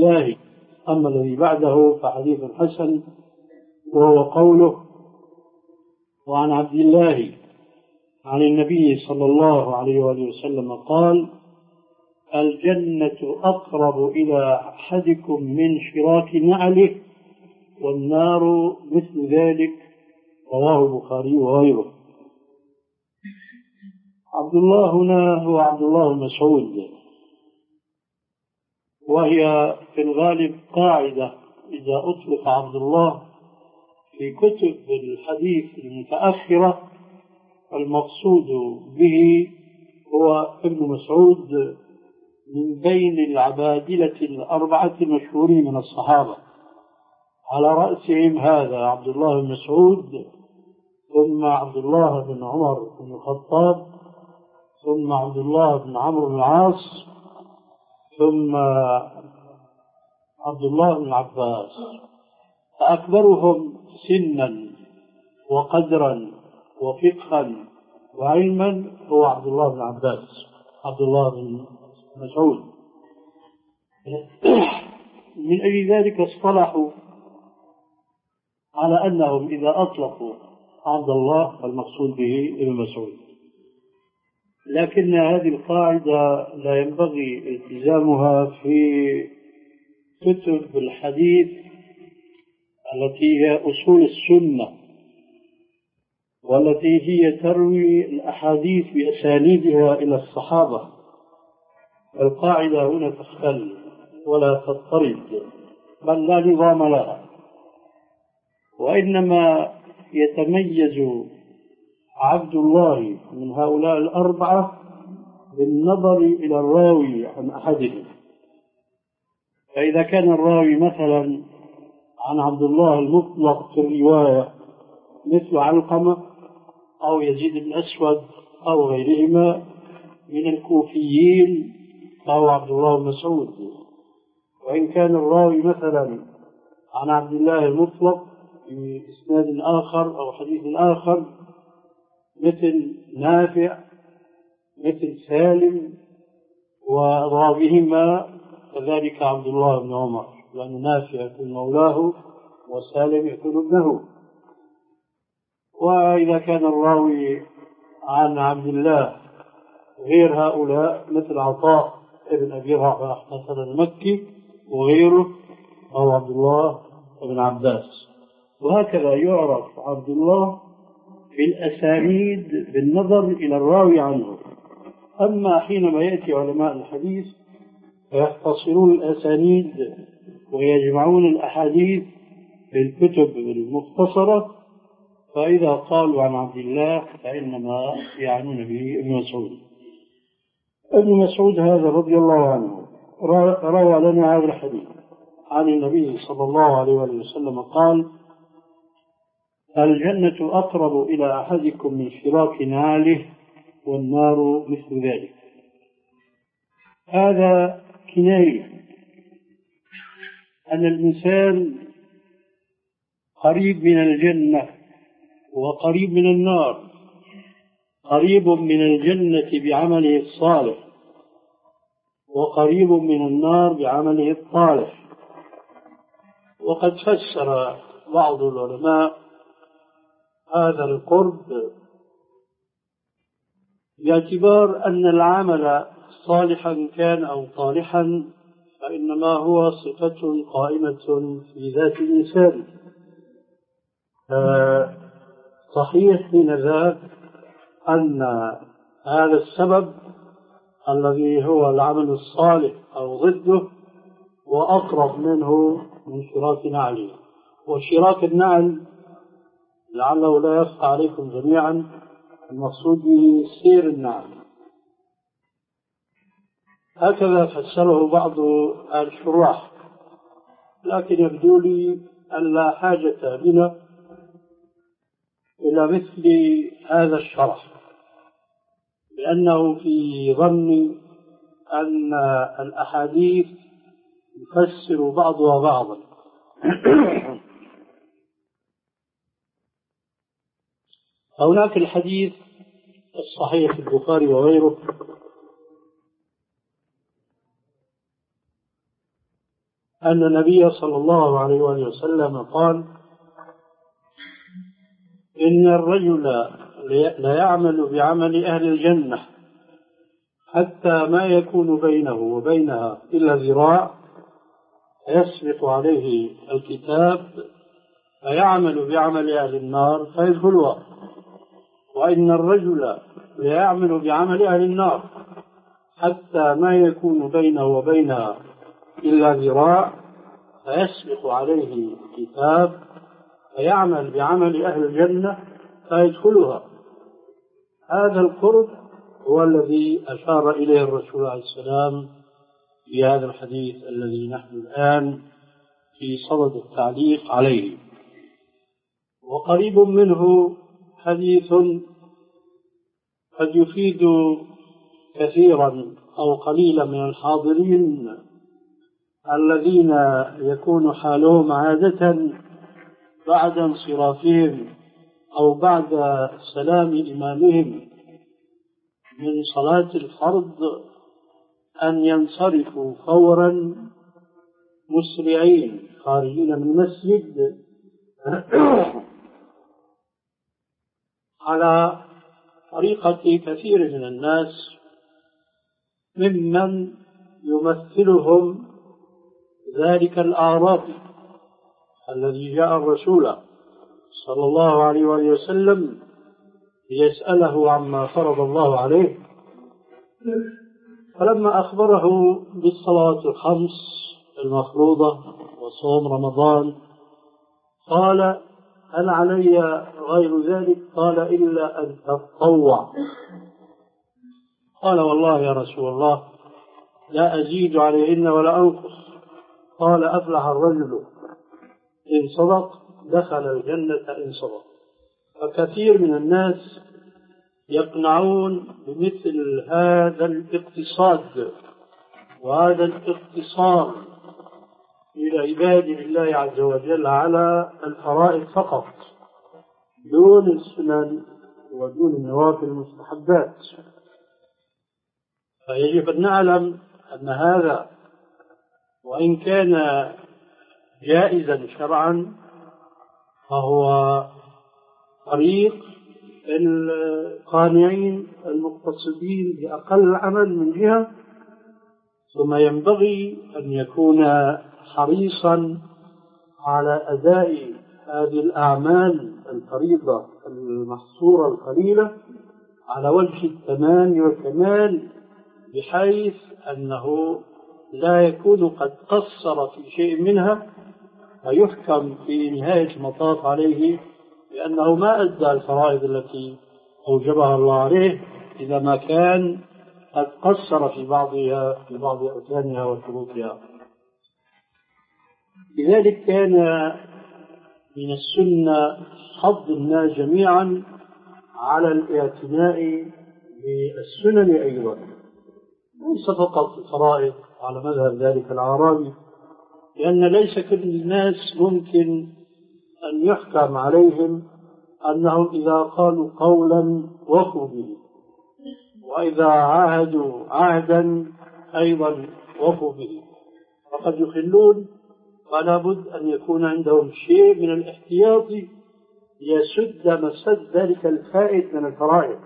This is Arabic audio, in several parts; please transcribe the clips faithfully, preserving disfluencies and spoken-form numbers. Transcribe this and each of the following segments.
الله. أما الذي بعده فحديث حسن، وهو قوله: وعن عبد الله عن النبي صلى الله عليه وآله وسلم قال: الجنة أقرب إلى أحدكم من شراك نعله والنار مثل ذلك. رواه البخاري وغيره. عبد الله هنا هو عبد الله مسعود، وهي في الغالب قاعدة إذا أطلق عبد الله في كتب الحديث المتأخرة المقصود به هو ابن مسعود من بين العبادلة الأربعة المشهورين من الصحابة، على رأسهم هذا عبد الله بن مسعود، ثم عبد الله بن عمر بن الخطاب، ثم عبد الله بن عمرو بن العاص، ثم عبد الله بن عباس. فأكبرهم سنا وقدرا وفقها وعلما هو عبد الله بن عباس عبد الله بن مسعود. من أجل ذلك اصطلحوا على أنهم إذا أطلقوا عبد الله فالمقصود به ابن مسعود، لكن هذه القاعدة لا ينبغي التزامها في كتب الحديث التي هي أصول السنة، والتي هي تروي الأحاديث بأسانيدها إلى الصحابة. القاعدة هنا تختل ولا تضطرد، بل لا نظام لها، وإنما يتميز عبد الله من هؤلاء الأربعة بالنظر إلى الراوي عن أحدهم. فإذا كان الراوي مثلا عن عبد الله المطلق في الرواية مثل علقمة أو يزيد بن أسود أو غيرهما من الكوفيين فهو عبد الله بن مسعود. وإن كان الراوي مثلا عن عبد الله المطلق في إسناد آخر أو حديث آخر مثل نافع مثل سالم وراويهما كذلك عبد الله بن عمر، لأن نافع يكون مولاه وسالم يكون ابنه. وإذا كان الراوي عن عبد الله غير هؤلاء مثل عطاء ابن أبي رباح مثلا المكي وغيره أو عبد الله بن عباس. وهكذا يعرف عبد الله بالأسانيد بالنظر إلى الراوي عنه. أما حينما يأتي علماء الحديث فيختصرون الأسانيد ويجمعون الأحاديث في الكتب المختصرة، فإذا قالوا عن عبد الله فإنما يعنون به ابن مسعود. ابن مسعود هذا رضي الله عنه روى لنا هذا الحديث عن النبي صلى الله عليه وسلم قال: الجنة أقرب إلى أحدكم من شراك نعله والنار مثل ذلك. هذا كناية أن الإنسان قريب من الجنة وقريب من النار، قريب من الجنة بعمله الصالح وقريب من النار بعمله الطالح. وقد فسر بعض العلماء هذا القرب باعتبار أن العمل صالحا كان أو طالحا فإنما هو صفة قائمة في ذات الإنسان. صحيح من ذاك أن هذا السبب الذي هو العمل الصالح أو ضده وأقرب منه من شراك نعله. وشراك النعل لعله لا يخفى عليكم جميعا المقصود به سير النعل. هكذا فسره بعض الشراح، لكن يبدو لي أن لا حاجة بنا إلى مثل هذا الشرح، لأنه في ظني أن الأحاديث يفسر بعضها بعضا. هناك الحديث الصحيح في البخاري وغيره أن النبي صلى الله عليه وآله وسلم قال: إن الرجل لا يعمل بعمل أهل الجنة حتى ما يكون بينه وبينها إلا ذراع، فيسبق عليه الكتاب فيعمل بعمل أهل النار فيدخلها. وإن الرجل لا يعمل بعمل أهل النار حتى ما يكون بينه وبينها إلا ذراع، فيسبق عليه الكتاب فيعمل بعمل أهل الجنة فيدخلها. هذا القرب هو الذي أشار إليه الرسول عليه السلام في هذا الحديث الذي نحن الآن في صدد التعليق عليه. وقريب منه حديث قد يفيد كثيرا أو قليلا من الحاضرين الذين يكون حالهم عادة بعد انصرافهم أو بعد سلام إمامهم من صلاة الفرض أن ينصرفوا فورا مسرعين خارجين من المسجد على طريقة كثير من الناس ممن يمثلهم ذلك الأعرابي الذي جاء الرسول صلى الله عليه وآله وسلم ليسأله عما فرض الله عليه، فلما أخبره بالصلوات الخمس المفروضة وصوم رمضان قال: هل علي غير ذلك؟ قال: إلا أن تتطوع. قال: والله يا رسول الله لا أزيد عليهن ولا أنقص. قال: أفلح الرجل إن صدق دخل الجنة إن صدق. فكثير من الناس يقنعون بمثل هذا الاقتصاد وهذا الاقتصار للعباد لله عز وجل على الفرائض فقط دون السنن ودون النوافل المستحبات. فيجب أن نعلم أن هذا وإن كان جائزا شرعا فهو طريق القانعين المقتصدين بأقل عمل من جهة، ثم ينبغي أن يكون حريصا على أداء هذه الأعمال الفريضة المحصورة القليلة على وجه التمام والكمال، بحيث أنه لا يكون قد قصر في شيء منها فيحكم في نهاية المطاف عليه لأنه ما أدى الفرائض التي أوجبها الله عليه إذا ما كان قد قصر في بعضها في بعض أركانها وشروطها. لذلك كان من السنة حض الناس جميعا على الاعتناء بالسنن أيضا، ليس فقط الفرائض على مذهب ذلك الأعرابي، لأن ليس كل الناس ممكن أن يحكم عليهم أنهم إذا قالوا قولا وفوا به، وإذا عاهدوا عهدا أيضا وفوا به، فقد يخلون. فلا بد أن يكون عندهم شيء من الاحتياط ليسد مسد ذلك الفائت من الفرائض.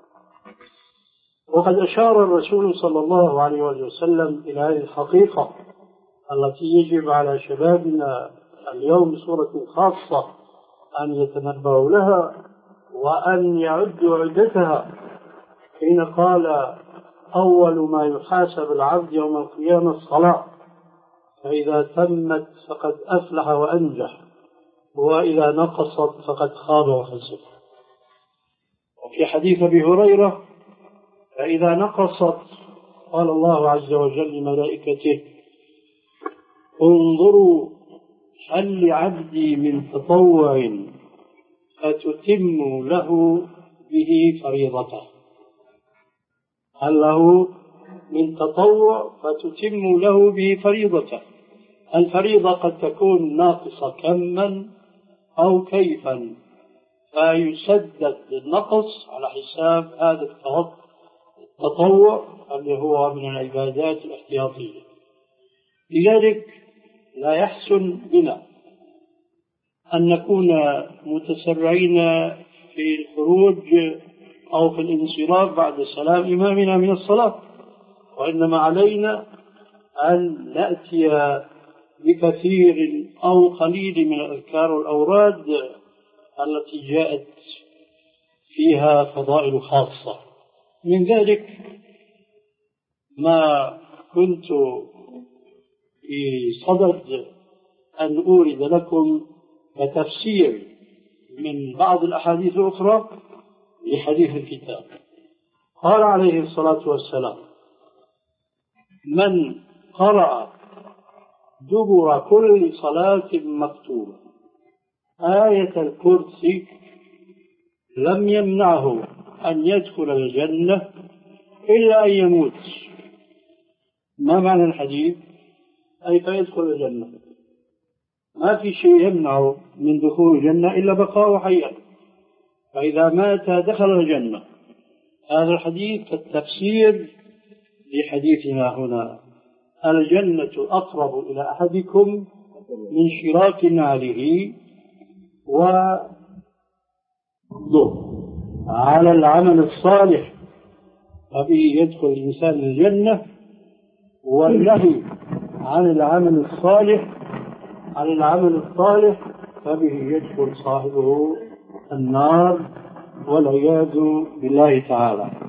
وقد أشار الرسول صلى الله عليه وسلم إلى هذه الحقيقة التي يجب على شبابنا اليوم بصورة خاصة أن يتنبهوا لها وأن يعدوا عدتها، حين قال: أول ما يحاسب العبد يوم القيامة الصلاة، فإذا تمت فقد أفلح وأنجح، وإذا نقصت فقد خاب وخسر. وفي حديث أبي هريرة: فإذا نقصت قال الله عز وجل لملائكته: انظروا هل لعبدي من تطوع فتتم له به فريضته. هل له من تطوع فتتم له به فريضته. الفريضة قد تكون ناقصة كما أو كيفا، فيسدد النقص على حساب هذا التطوع اللي هو من العبادات الاحتياطية. لذلك لا يحسن بنا أن نكون متسرعين في الخروج أو في الانصراف بعد سلام إمامنا من الصلاة، وإنما علينا أن نأتي بكثير أو قليل من الأذكار والأوراد التي جاءت فيها فضائل خاصة. من ذلك ما كنت في صدد أن أورد لكم كتفسير من بعض الأحاديث الأخرى لحديث الكتاب. قال عليه الصلاة والسلام: من قرأ دبر كل صلاة مكتوبة آية الكرسي لم يمنعه أن يدخل الجنة إلا أن يموت. ما معنى الحديث؟ أي فيدخل الجنة، ما في شيء يمنعه من دخول الجنة إلا بقاء حيا، فإذا مات دخل الجنة. هذا الحديث كالتفسير لحديثنا هنا: الجنة أقرب إلى أحدكم من شراك نعله، وضع على العمل الصالح فبه يدخل الإنسان الجنة، والنهي عن العمل الصالح عن العمل الصالح فبه يدخل صاحبه النار، والعياذ بالله تعالى.